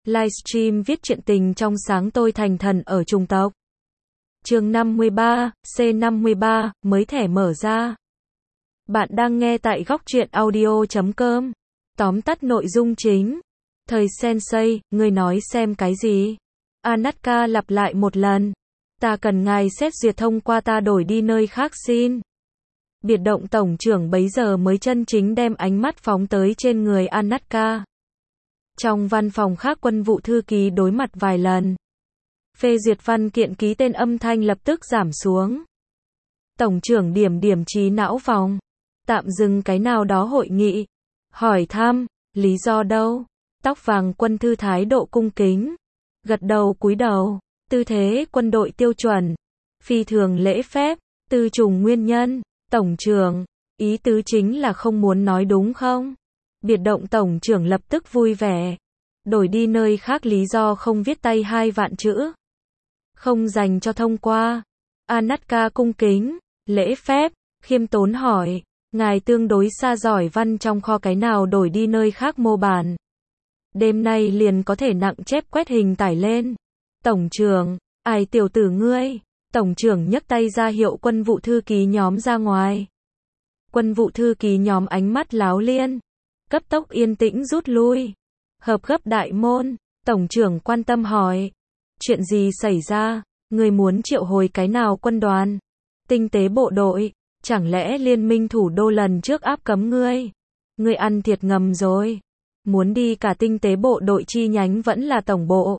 Livestream viết truyện tình trong sáng tôi thành thần ở chủng tộc. Chương 53, C53, mới thẻ mở ra. Bạn đang nghe tại goctruyện.audio.com. Tóm tắt nội dung chính. Thầy Sensei, ngươi nói xem cái gì? Anatka lặp lại một lần. Ta cần ngài xét duyệt thông qua ta đổi đi nơi khác xin. Biệt động tổng trưởng bấy giờ mới chân chính đem ánh mắt phóng tới trên người Anatka. Trong văn phòng khác quân vụ thư ký đối mặt vài lần. Phê duyệt văn kiện ký tên âm thanh lập tức giảm xuống. Tổng trưởng điểm trí não phòng. Tạm dừng cái nào đó hội nghị. Hỏi thăm, lý do đâu? Tóc vàng quân thư thái độ cung kính. Gật đầu cúi đầu, tư thế quân đội tiêu chuẩn. Phi thường lễ phép, từ trùng nguyên nhân. Tổng trưởng, ý tứ chính là không muốn nói đúng không? Biệt động tổng trưởng lập tức vui vẻ. Đổi đi nơi khác lý do không viết tay 2 vạn chữ. Không dành cho thông qua. Anatka cung kính, lễ phép, khiêm tốn hỏi. Ngài tương đối xa giỏi văn trong kho cái nào đổi đi nơi khác mô bản. Đêm nay liền có thể nặng chép quét hình tải lên. Tổng trưởng, ai tiểu tử ngươi? Tổng trưởng nhấc tay ra hiệu quân vụ thư ký nhóm ra ngoài. Quân vụ thư ký nhóm ánh mắt láo liên. Cấp tốc yên tĩnh rút lui. Hợp gấp đại môn. Tổng trưởng quan tâm hỏi. Chuyện gì xảy ra? Ngươi muốn triệu hồi cái nào quân đoàn? Tinh tế bộ đội. Chẳng lẽ liên minh thủ đô lần trước áp cấm ngươi? Ngươi ăn thiệt ngầm rồi. Muốn đi cả tinh tế bộ đội chi nhánh vẫn là tổng bộ.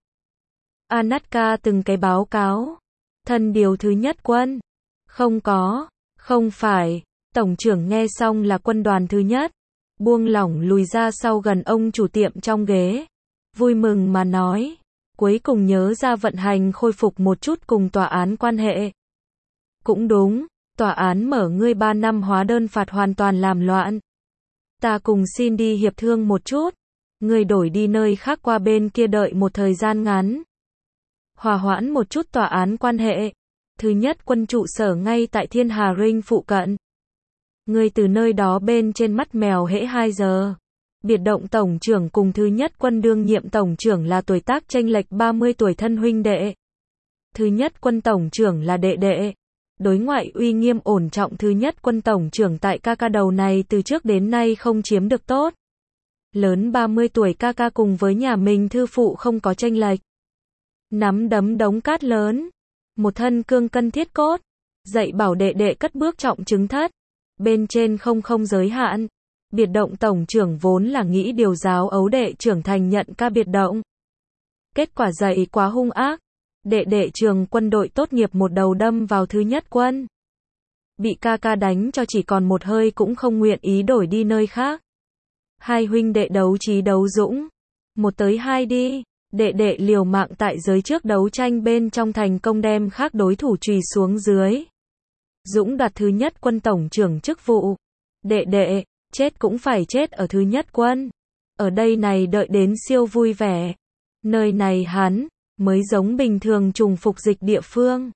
Anatka từng cái báo cáo. Thân điều thứ nhất quân. Không có, không phải. Tổng trưởng nghe xong là quân đoàn thứ nhất. Buông lỏng lùi ra sau gần ông chủ tiệm trong ghế. Vui mừng mà nói. Cuối cùng nhớ ra vận hành khôi phục một chút cùng tòa án quan hệ. Cũng đúng, tòa án mở ngươi 3 năm hóa đơn phạt hoàn toàn làm loạn. Ta cùng xin đi hiệp thương một chút. Ngươi đổi đi nơi khác qua bên kia đợi một thời gian ngắn. Hòa hoãn một chút tòa án quan hệ. Thứ nhất quân trụ sở ngay tại Thiên Hà Ring phụ cận. Ngươi từ nơi đó bên trên mắt mèo hễ 2 giờ. Biệt động tổng trưởng cùng thứ nhất quân đương nhiệm tổng trưởng là tuổi tác chênh lệch 30 tuổi thân huynh đệ. Thứ nhất quân tổng trưởng là đệ đệ. Đối ngoại uy nghiêm ổn trọng thứ nhất quân tổng trưởng tại ca đầu này từ trước đến nay không chiếm được tốt. Lớn 30 tuổi ca cùng với nhà mình thư phụ không có chênh lệch. Nắm đấm đống cát lớn. Một thân cương cân thiết cốt. Dạy bảo đệ đệ cất bước trọng chứng thất. Bên trên không giới hạn. Biệt động tổng trưởng vốn là nghĩ điều giáo ấu đệ trưởng thành nhận ca biệt động. Kết quả dạy quá hung ác. Đệ đệ trường quân đội tốt nghiệp một đầu đâm vào thứ nhất quân. Bị ca đánh cho chỉ còn một hơi cũng không nguyện ý đổi đi nơi khác. Hai huynh đệ đấu trí đấu dũng. 1 tới 2 đi. Đệ đệ liều mạng tại giới trước đấu tranh bên trong thành công đem khác đối thủ chùy xuống dưới. Dũng đoạt thứ nhất quân tổng trưởng chức vụ. Đệ đệ, chết cũng phải chết ở thứ nhất quân. Ở đây này đợi đến siêu vui vẻ. Nơi này hắn, mới giống bình thường trùng phục dịch địa phương.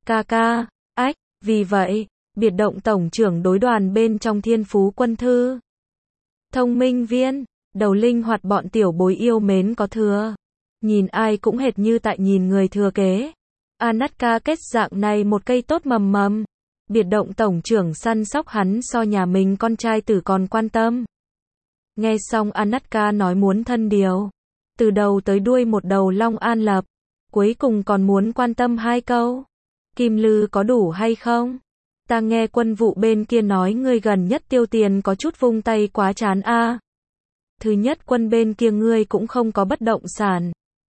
Ca, ách, vì vậy, biệt động tổng trưởng đối đoàn bên trong Thiên Phú quân thư. Thông minh viên, đầu linh hoạt bọn tiểu bối yêu mến có thừa. Nhìn ai cũng hệt như tại nhìn người thừa kế. Anatka kết dạng này một cây tốt mầm. Biệt động tổng trưởng săn sóc hắn so nhà mình con trai tử còn quan tâm. Nghe xong Anatka nói muốn thân điều. Từ đầu tới đuôi một đầu Long An Lập. Cuối cùng còn muốn quan tâm 2 câu. Kim lư có đủ hay không? Ta nghe quân vụ bên kia nói ngươi gần nhất tiêu tiền có chút vung tay quá chán a. Thứ nhất quân bên kia ngươi cũng không có bất động sản.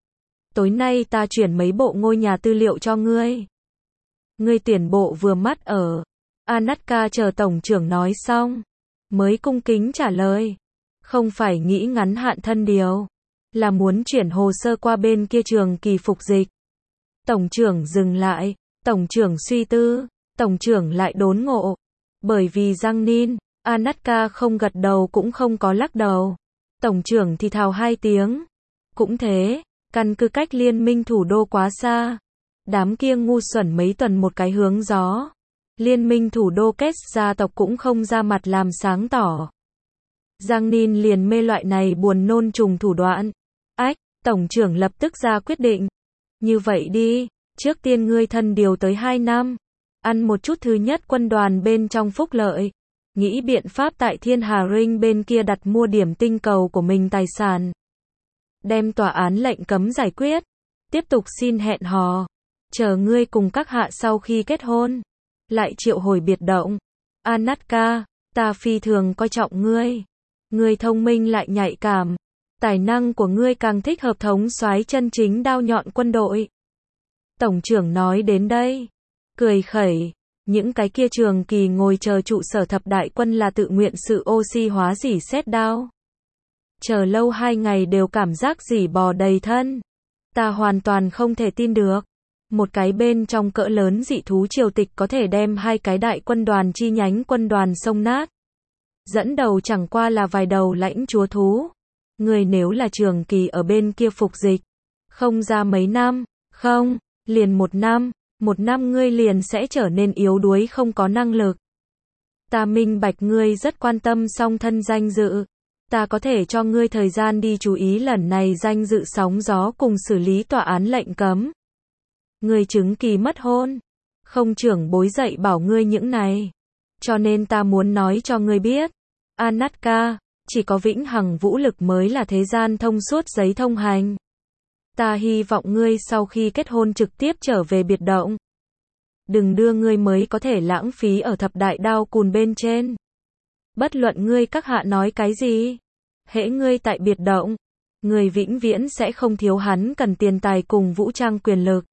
Tối nay ta chuyển mấy bộ ngôi nhà tư liệu cho ngươi. Ngươi tuyển bộ vừa mắt ở. Anatka chờ tổng trưởng nói xong. Mới cung kính trả lời. Không phải nghĩ ngắn hạn thân điều. Là muốn chuyển hồ sơ qua bên kia trường kỳ phục dịch. Tổng trưởng dừng lại. Tổng trưởng suy tư. Tổng trưởng lại đốn ngộ. Bởi vì Giang Ninh, Anatka không gật đầu cũng không có lắc đầu. Tổng trưởng thì thào 2 tiếng. Cũng thế, căn cứ cách liên minh thủ đô quá xa. Đám kia ngu xuẩn mấy tuần một cái hướng gió. Liên minh thủ đô kết gia tộc cũng không ra mặt làm sáng tỏ. Giang Ninh liền mê loại này buồn nôn trùng thủ đoạn. Ách, Tổng trưởng lập tức ra quyết định. Như vậy đi, trước tiên ngươi thân điều tới 2 năm. Ăn một chút thứ nhất quân đoàn bên trong phúc lợi. Nghĩ biện pháp tại Thiên Hà Ring bên kia đặt mua điểm tinh cầu của mình tài sản. Đem tòa án lệnh cấm giải quyết. Tiếp tục xin hẹn hò. Chờ ngươi cùng các hạ sau khi kết hôn. Lại triệu hồi biệt động. Anatka, ta phi thường coi trọng ngươi. Ngươi thông minh lại nhạy cảm. Tài năng của ngươi càng thích hợp thống soái chân chính đao nhọn quân đội. Tổng trưởng nói đến đây. Cười khẩy. Những cái kia Trường Kỳ ngồi chờ trụ sở thập đại quân là tự nguyện sự oxy hóa dỉ xét đao. Chờ lâu 2 ngày đều cảm giác dỉ bò đầy thân. Ta hoàn toàn không thể tin được. Một cái bên trong cỡ lớn dị thú triều tịch có thể đem 2 cái đại quân đoàn chi nhánh quân đoàn xông nát. Dẫn đầu chẳng qua là vài đầu lãnh chúa thú. Người nếu là Trường Kỳ ở bên kia phục dịch. Không ra mấy năm, không, liền 1 năm. 1 năm ngươi liền sẽ trở nên yếu đuối không có năng lực. Ta minh bạch ngươi rất quan tâm song thân danh dự. Ta có thể cho ngươi thời gian đi chú ý lần này danh dự sóng gió cùng xử lý tòa án lệnh cấm. Ngươi chứng kỳ mất hôn. Không trưởng bối dạy bảo ngươi những này. Cho nên ta muốn nói cho ngươi biết. Anatka, chỉ có vĩnh hằng vũ lực mới là thế gian thông suốt giấy thông hành. Ta hy vọng ngươi sau khi kết hôn trực tiếp trở về biệt động. Đừng đưa ngươi mới có thể lãng phí ở thập đại đao cùn bên trên. Bất luận ngươi các hạ nói cái gì. Hễ ngươi tại biệt động. Ngươi vĩnh viễn sẽ không thiếu hắn cần tiền tài cùng vũ trang quyền lực.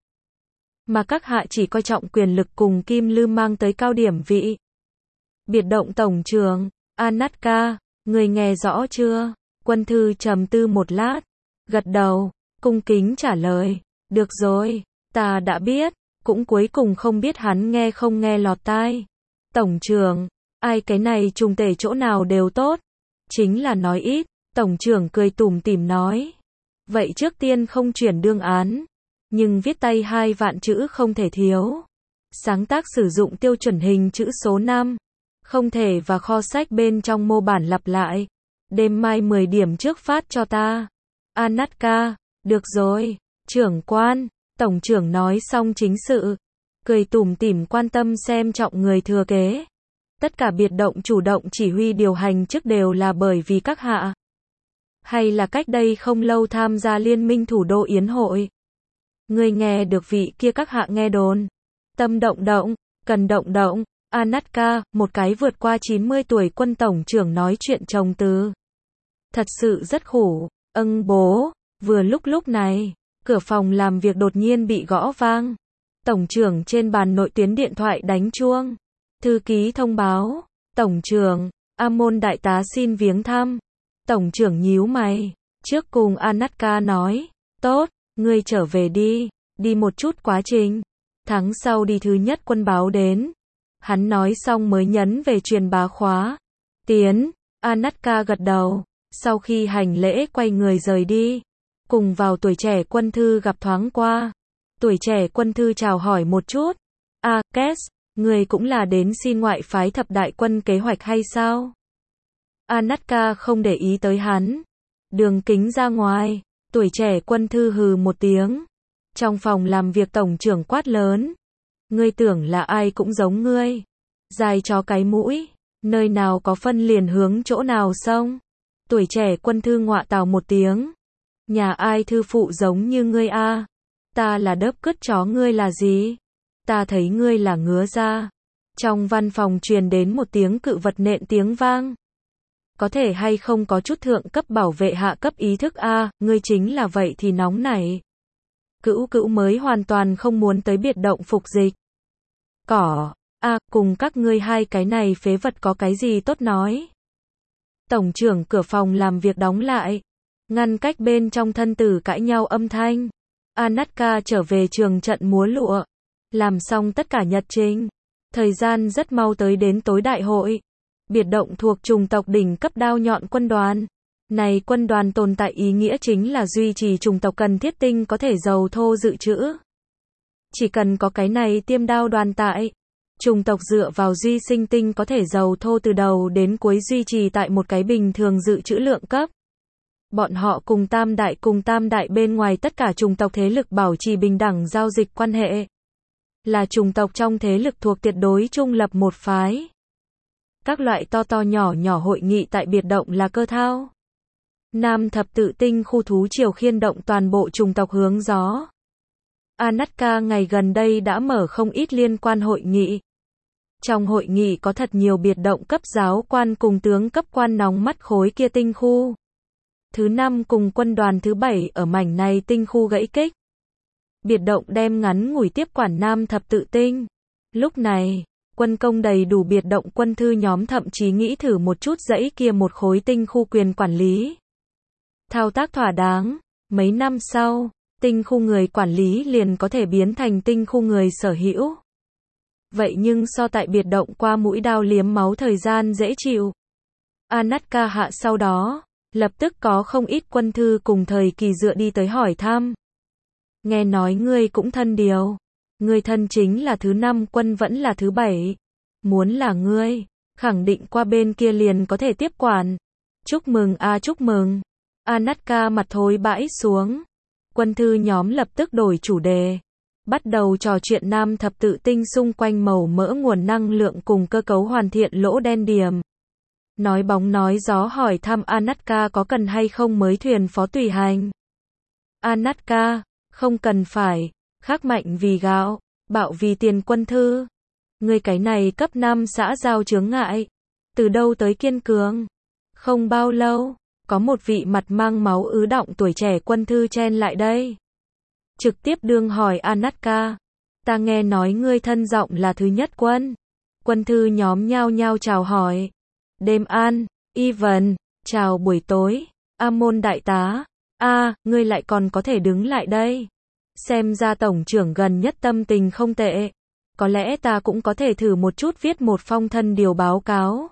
Mà các hạ chỉ coi trọng quyền lực cùng kim lư mang tới cao điểm vị. Biệt động tổng trưởng, Anatka, ngươi nghe rõ chưa? Quân thư trầm tư một lát. Gật đầu. Cung kính trả lời, được rồi, ta đã biết, cũng cuối cùng không biết hắn nghe không nghe lọt tai. Tổng trưởng, ai cái này trùng tể chỗ nào đều tốt, chính là nói ít, tổng trưởng cười tủm tỉm nói. Vậy trước tiên không chuyển đương án, nhưng viết tay 2 vạn chữ không thể thiếu. Sáng tác sử dụng tiêu chuẩn hình chữ số 5, không thể và kho sách bên trong mô bản lặp lại. Đêm mai 10 điểm trước phát cho ta. Anatka. Được rồi, trưởng quan, tổng trưởng nói xong chính sự. Cười tủm tỉm quan tâm xem trọng người thừa kế. Tất cả biệt động chủ động chỉ huy điều hành trước đều là bởi vì các hạ. Hay là cách đây không lâu tham gia liên minh thủ đô yến hội. Người nghe được vị kia các hạ nghe đồn. Tâm động động, cần động động. Anatka, một cái vượt qua 90 tuổi quân tổng trưởng nói chuyện chồng từ. Thật sự rất khổ, bố. Vừa lúc này, cửa phòng làm việc đột nhiên bị gõ vang. Tổng trưởng trên bàn nội tuyến điện thoại đánh chuông. Thư ký thông báo, tổng trưởng, Amon đại tá xin viếng thăm. Tổng trưởng nhíu mày, trước cùng Anatka nói, tốt, ngươi trở về đi một chút quá trình. Tháng sau đi thứ nhất quân báo đến. Hắn nói xong mới nhấn về truyền bá khóa. Tiến, Anatka gật đầu, sau khi hành lễ quay người rời đi. Cùng vào Tuổi Trẻ Quân Thư gặp thoáng qua. Tuổi Trẻ Quân Thư chào hỏi một chút. Kes, người cũng là đến xin ngoại phái thập đại quân kế hoạch hay sao? Anatka không để ý tới hắn. Đường kính ra ngoài. Tuổi Trẻ Quân Thư hừ một tiếng. Trong phòng làm việc tổng trưởng quát lớn. Ngươi tưởng là ai cũng giống ngươi. Dài chó cái mũi. Nơi nào có phân liền hướng chỗ nào xông. Tuổi Trẻ Quân Thư ngọa tào một tiếng. Nhà ai thư phụ giống như ngươi a? Ta là đớp cứt chó ngươi là gì? Ta thấy ngươi là ngứa ra. Trong văn phòng truyền đến một tiếng cự vật nện tiếng vang. Có thể hay không có chút thượng cấp bảo vệ hạ cấp ý thức a, ngươi chính là vậy thì nóng nảy. Cữu mới hoàn toàn không muốn tới biệt động phục dịch. Cùng các ngươi 2 cái này phế vật có cái gì tốt nói. Tổng trưởng cửa phòng làm việc đóng lại. Ngăn cách bên trong thân tử cãi nhau âm thanh. Anatka trở về trường trận múa lụa. Làm xong tất cả nhật trình. Thời gian rất mau tới đến tối đại hội. Biệt động thuộc chủng tộc đỉnh cấp đao nhọn quân đoàn. Này quân đoàn tồn tại ý nghĩa chính là duy trì chủng tộc cần thiết tinh có thể dầu thô dự trữ. Chỉ cần có cái này tiêm đao đoàn tại. Chủng tộc dựa vào duy sinh tinh có thể dầu thô từ đầu đến cuối duy trì tại một cái bình thường dự trữ lượng cấp. Bọn họ cùng Tam Đại bên ngoài tất cả chủng tộc thế lực bảo trì bình đẳng giao dịch quan hệ. Là chủng tộc trong thế lực thuộc tuyệt đối trung lập một phái. Các loại to nhỏ nhỏ hội nghị tại biệt động là cơ thao. Nam thập tự tinh khu thú triều khiên động toàn bộ chủng tộc hướng gió. Anatka ngày gần đây đã mở không ít liên quan hội nghị. Trong hội nghị có thật nhiều biệt động cấp giáo quan cùng tướng cấp quan nóng mắt khối kia tinh khu. Thứ 5 cùng quân đoàn thứ 7 ở mảnh này tinh khu gãy kích. Biệt động đem ngắn ngủi tiếp quản Nam thập tự tinh. Lúc này, quân công đầy đủ biệt động quân thư nhóm thậm chí nghĩ thử một chút dãy kia một khối tinh khu quyền quản lý. Thao tác thỏa đáng, mấy năm sau, tinh khu người quản lý liền có thể biến thành tinh khu người sở hữu. Vậy nhưng so tại biệt động qua mũi đao liếm máu thời gian dễ chịu. Anatka hạ sau đó, lập tức có không ít quân thư cùng thời kỳ dựa đi tới hỏi thăm. Nghe nói ngươi cũng thân điều. Ngươi thân chính là thứ 5 quân vẫn là thứ 7. Muốn là ngươi, khẳng định qua bên kia liền có thể tiếp quản. Chúc mừng chúc mừng. Anatka mặt thối bãi xuống. Quân thư nhóm lập tức đổi chủ đề. Bắt đầu trò chuyện Nam thập tự tinh xung quanh màu mỡ nguồn năng lượng cùng cơ cấu hoàn thiện lỗ đen điểm. Nói bóng nói gió hỏi thăm Anatka có cần hay không mới thuyền phó tùy hành. Anatka, không cần phải, khắc mạnh vì gạo, bạo vì tiền quân thư. Người cái này cấp 5 xã giao chướng ngại. Từ đâu tới kiên cường. Không bao lâu, có một vị mặt mang máu ứ đọng tuổi trẻ quân thư chen lại đây. Trực tiếp đương hỏi Anatka. Ta nghe nói ngươi thân giọng là thứ nhất quân. Quân thư nhóm nhao nhao chào hỏi. Đêm an, Ivan, chào buổi tối. Amon đại tá. Ngươi lại còn có thể đứng lại đây. Xem ra tổng trưởng gần nhất tâm tình không tệ. Có lẽ ta cũng có thể thử một chút viết một phong thân điều báo cáo.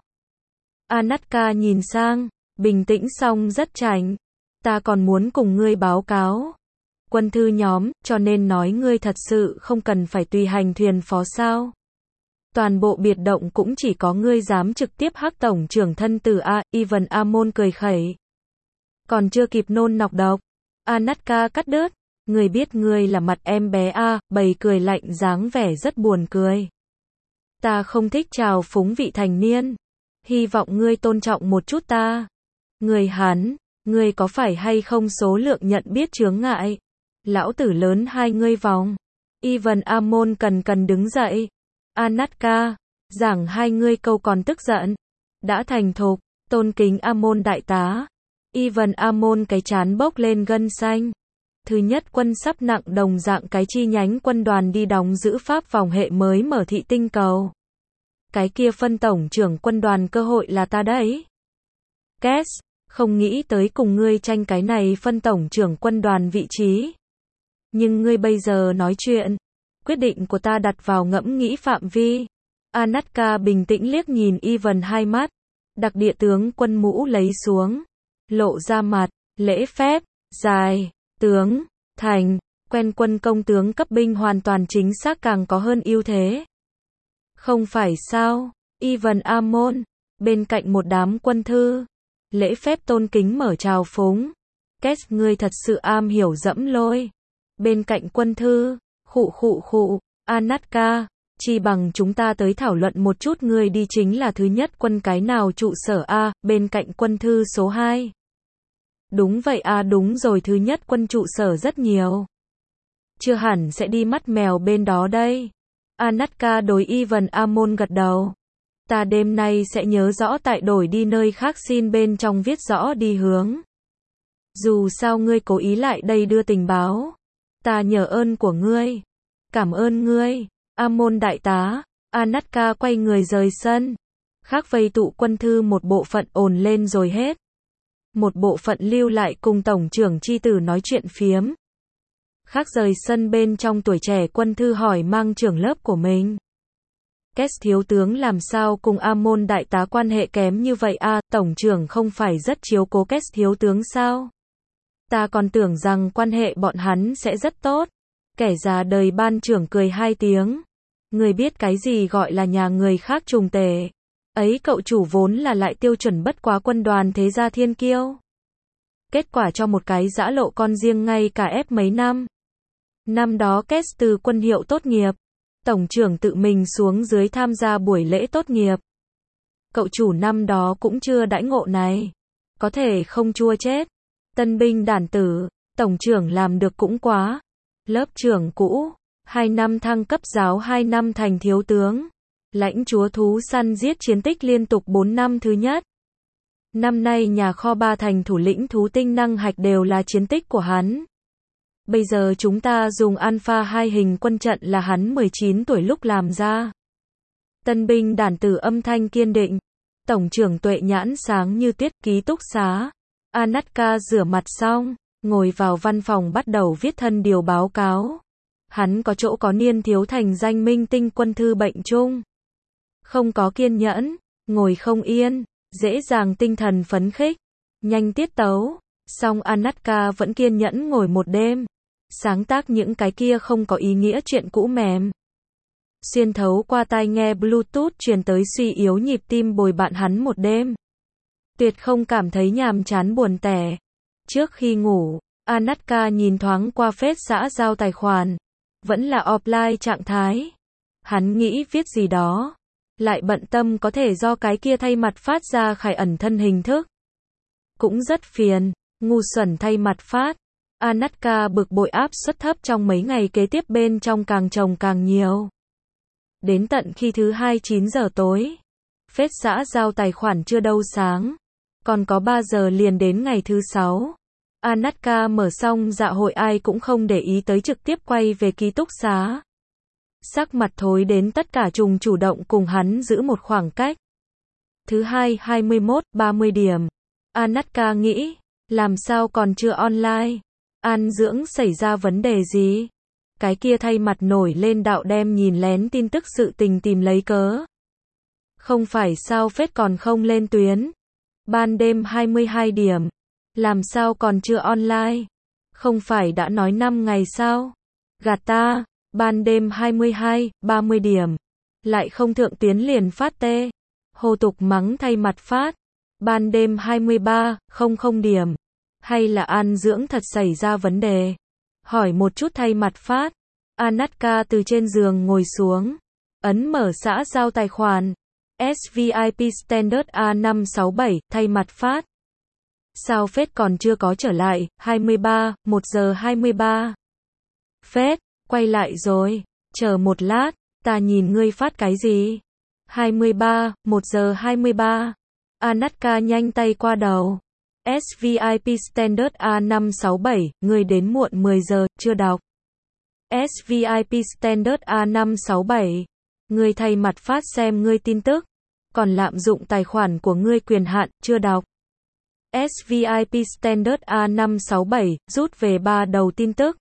Anatka nhìn sang, bình tĩnh xong rất chảnh. Ta còn muốn cùng ngươi báo cáo. Quân thư nhóm, cho nên nói ngươi thật sự không cần phải tùy hành thuyền phó sao. Toàn bộ biệt động cũng chỉ có ngươi dám trực tiếp hắc tổng trưởng thân tử Ivan Amon cười khẩy. Còn chưa kịp nôn nọc độc. Anatka cắt đứt. Ngươi biết ngươi là mặt em bé bầy cười lạnh dáng vẻ rất buồn cười. Ta không thích trào phúng vị thành niên. Hy vọng ngươi tôn trọng một chút ta. Ngươi có phải hay không số lượng nhận biết chướng ngại? Lão tử lớn hai ngươi vòng. Ivan Amon cần đứng dậy. Anatka, giảng hai ngươi câu còn tức giận. Đã thành thục, tôn kính Amon đại tá. Ivan Amon cái chán bốc lên gân xanh. Thứ nhất quân sắp nặng đồng dạng cái chi nhánh quân đoàn đi đóng giữ pháp vòng hệ mới mở thị tinh cầu. Cái kia phân tổng trưởng quân đoàn cơ hội là ta đấy. Kes, không nghĩ tới cùng ngươi tranh cái này phân tổng trưởng quân đoàn vị trí. Nhưng ngươi bây giờ nói chuyện, quyết định của ta đặt vào ngẫm nghĩ phạm vi. Anatka bình tĩnh liếc nhìn Ivan hai mắt, đặc địa tướng quân mũ lấy xuống, lộ ra mặt, lễ phép, dài, tướng, thành, quen quân công tướng cấp binh hoàn toàn chính xác càng có hơn ưu thế. Không phải sao, Ivan Amon, bên cạnh một đám quân thư, lễ phép tôn kính mở trào phúng. Kes ngươi thật sự am hiểu dẫm lôi. Bên cạnh quân thư, khụ, Anatka, chi bằng chúng ta tới thảo luận một chút ngươi đi chính là thứ nhất quân cái nào trụ sở bên cạnh quân thư số 2. Đúng vậy đúng rồi thứ nhất quân trụ sở rất nhiều. Chưa hẳn sẽ đi mắt mèo bên đó đây. Anatka đối Ivan Amon gật đầu. Ta đêm nay sẽ nhớ rõ tại đổi đi nơi khác xin bên trong viết rõ đi hướng. Dù sao ngươi cố ý lại đây đưa tình báo. Ta nhờ ơn của ngươi. Cảm ơn ngươi, Amon đại tá. Anatka quay người rời sân. Khác vây tụ quân thư một bộ phận ồn lên rồi hết. Một bộ phận lưu lại cùng tổng trưởng chi tử nói chuyện phiếm. Khác rời sân bên trong tuổi trẻ quân thư hỏi mang trưởng lớp của mình. Kes thiếu tướng làm sao cùng Amon đại tá quan hệ kém như vậy tổng trưởng không phải rất chiếu cố Kes thiếu tướng sao? Ta còn tưởng rằng quan hệ bọn hắn sẽ rất tốt. Kẻ già đời ban trưởng cười hai tiếng. Người biết cái gì gọi là nhà người khác trùng tề. Ấy cậu chủ vốn là lại tiêu chuẩn bất quá quân đoàn thế gia thiên kiêu. Kết quả cho một cái giã lộ con riêng ngay cả ép mấy năm. Năm đó Kết từ quân hiệu tốt nghiệp. Tổng trưởng tự mình xuống dưới tham gia buổi lễ tốt nghiệp. Cậu chủ năm đó cũng chưa đãi ngộ này. Có thể không chua chết. Tân binh đản tử, tổng trưởng làm được cũng quá. Lớp trưởng cũ, 2 năm thăng cấp giáo 2 năm thành thiếu tướng. Lãnh chúa thú săn giết chiến tích liên tục 4 năm thứ nhất. Năm nay nhà kho 3 thành thủ lĩnh thú tinh năng hạch đều là chiến tích của hắn. Bây giờ chúng ta dùng Alpha 2 hình quân trận là hắn 19 tuổi lúc làm ra. Tân binh đản tử âm thanh kiên định. Tổng trưởng Tuệ nhãn sáng như tuyết. Ký túc xá. Anatka rửa mặt xong, ngồi vào văn phòng bắt đầu viết thân điều báo cáo. Hắn có chỗ có niên thiếu thành danh minh tinh quân thư bệnh chung. Không có kiên nhẫn, ngồi không yên, dễ dàng tinh thần phấn khích, nhanh tiết tấu. Song Anatka vẫn kiên nhẫn ngồi một đêm, sáng tác những cái kia không có ý nghĩa chuyện cũ mềm. Xuyên thấu qua tai nghe Bluetooth truyền tới suy yếu nhịp tim bồi bạn hắn một đêm. Tuyệt không cảm thấy nhàm chán buồn tẻ. Trước khi ngủ, Anatka nhìn thoáng qua phết xã giao tài khoản. Vẫn là offline trạng thái. Hắn nghĩ viết gì đó. Lại bận tâm có thể do cái kia thay mặt phát ra khải ẩn thân hình thức. Cũng rất phiền, ngu xuẩn thay mặt phát. Anatka bực bội áp suất thấp trong mấy ngày kế tiếp bên trong càng chồng càng nhiều. Đến tận khi thứ 2 9 giờ tối. Phết xã giao tài khoản chưa đâu sáng. Còn có 3 giờ liền đến ngày thứ 6. Anatka mở xong dạ hội ai cũng không để ý tới trực tiếp quay về ký túc xá. Sắc mặt thối đến tất cả trùng chủ động cùng hắn giữ một khoảng cách. Thứ 2 21 30 điểm. Anatka nghĩ, làm sao còn chưa online? An dưỡng xảy ra vấn đề gì? Cái kia thay mặt nổi lên đạo đem nhìn lén tin tức sự tình tìm lấy cớ. Không phải sao phết còn không lên tuyến. Ban đêm 22 điểm. Làm sao còn chưa online? Không phải đã nói 5 ngày sao? Gạt ta, ban đêm 22, 30 điểm. Lại không thượng tuyến liền phát tê. Hồ tục mắng thay mặt phát. Ban đêm 23, 00 điểm. Hay là an dưỡng thật xảy ra vấn đề? Hỏi một chút thay mặt phát. Anatka từ trên giường ngồi xuống. Ấn mở xã giao tài khoản. SVIP Standard A567, thay mặt phát. Sao phết còn chưa có trở lại, 23, 1 giờ 23. Phết, quay lại rồi, chờ một lát, ta nhìn ngươi phát cái gì? 23, 1 giờ 23. Anatka nhanh tay qua đầu. SVIP Standard A567, ngươi đến muộn 10 giờ, chưa đọc. SVIP Standard A567. Ngươi thay mặt phát xem ngươi tin tức. Còn lạm dụng tài khoản của ngươi quyền hạn, chưa đọc. SVIP Standard A567, rút về 3 đầu tin tức.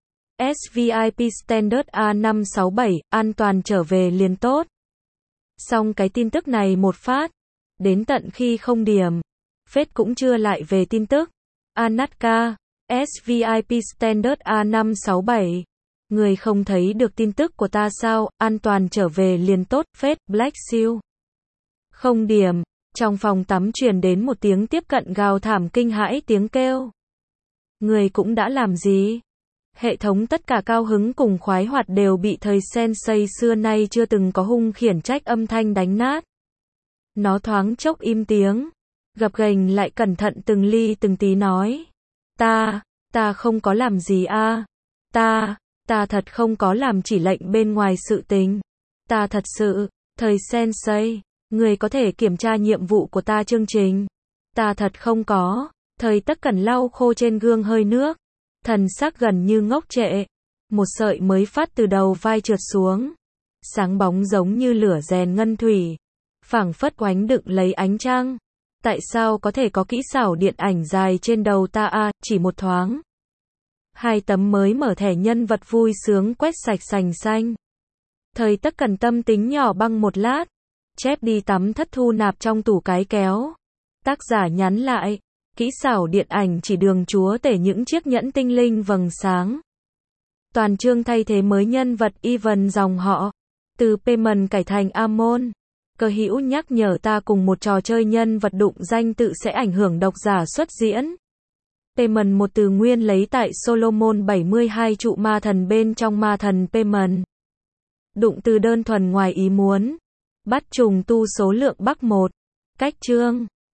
SVIP Standard A567, an toàn trở về liền tốt. Xong cái tin tức này một phát. Đến tận khi 0 điểm. Phết cũng chưa lại về tin tức. Anatka, SVIP Standard A567. Người không thấy được tin tức của ta sao, an toàn trở về liền tốt, phết, Black Seal. 0 điểm, trong phòng tắm truyền đến một tiếng tiếp cận gào thảm kinh hãi tiếng kêu. Người cũng đã làm gì? Hệ thống tất cả cao hứng cùng khoái hoạt đều bị thời sensei xưa nay chưa từng có hung khiển trách âm thanh đánh nát. Nó thoáng chốc im tiếng, gập ghềnh lại cẩn thận từng ly từng tí nói. Ta không có làm gì a. Ta thật không có làm chỉ lệnh bên ngoài sự tình. Ta thật sự, thời sensei, người có thể kiểm tra nhiệm vụ của ta chương trình. Ta thật không có, thời tất cẩn lau khô trên gương hơi nước. Thần sắc gần như ngốc trệ. Một sợi mới phát từ đầu vai trượt xuống. Sáng bóng giống như lửa rèn ngân thủy. Phảng phất oánh đựng lấy ánh trăng. Tại sao có thể có kỹ xảo điện ảnh dài trên đầu ta a, chỉ một thoáng. 2 tấm mới mở thẻ nhân vật vui sướng quét sạch sành xanh. Thời tất cần tâm tính nhỏ băng một lát. Chép đi tắm thất thu nạp trong tủ cái kéo. Tác giả nhắn lại. Kỹ xảo điện ảnh chỉ đường chúa tể những chiếc nhẫn tinh linh vầng sáng. Toàn chương thay thế mới nhân vật Ivan dòng họ. Từ Payment cải thành Amon. Cơ hữu nhắc nhở ta cùng một trò chơi nhân vật đụng danh tự sẽ ảnh hưởng độc giả xuất diễn. Payment một từ nguyên lấy tại Solomon 72 trụ ma thần bên trong ma thần Payment. Đụng từ đơn thuần ngoài ý muốn. Bắt trùng tu số lượng Bắc 1. Cách chương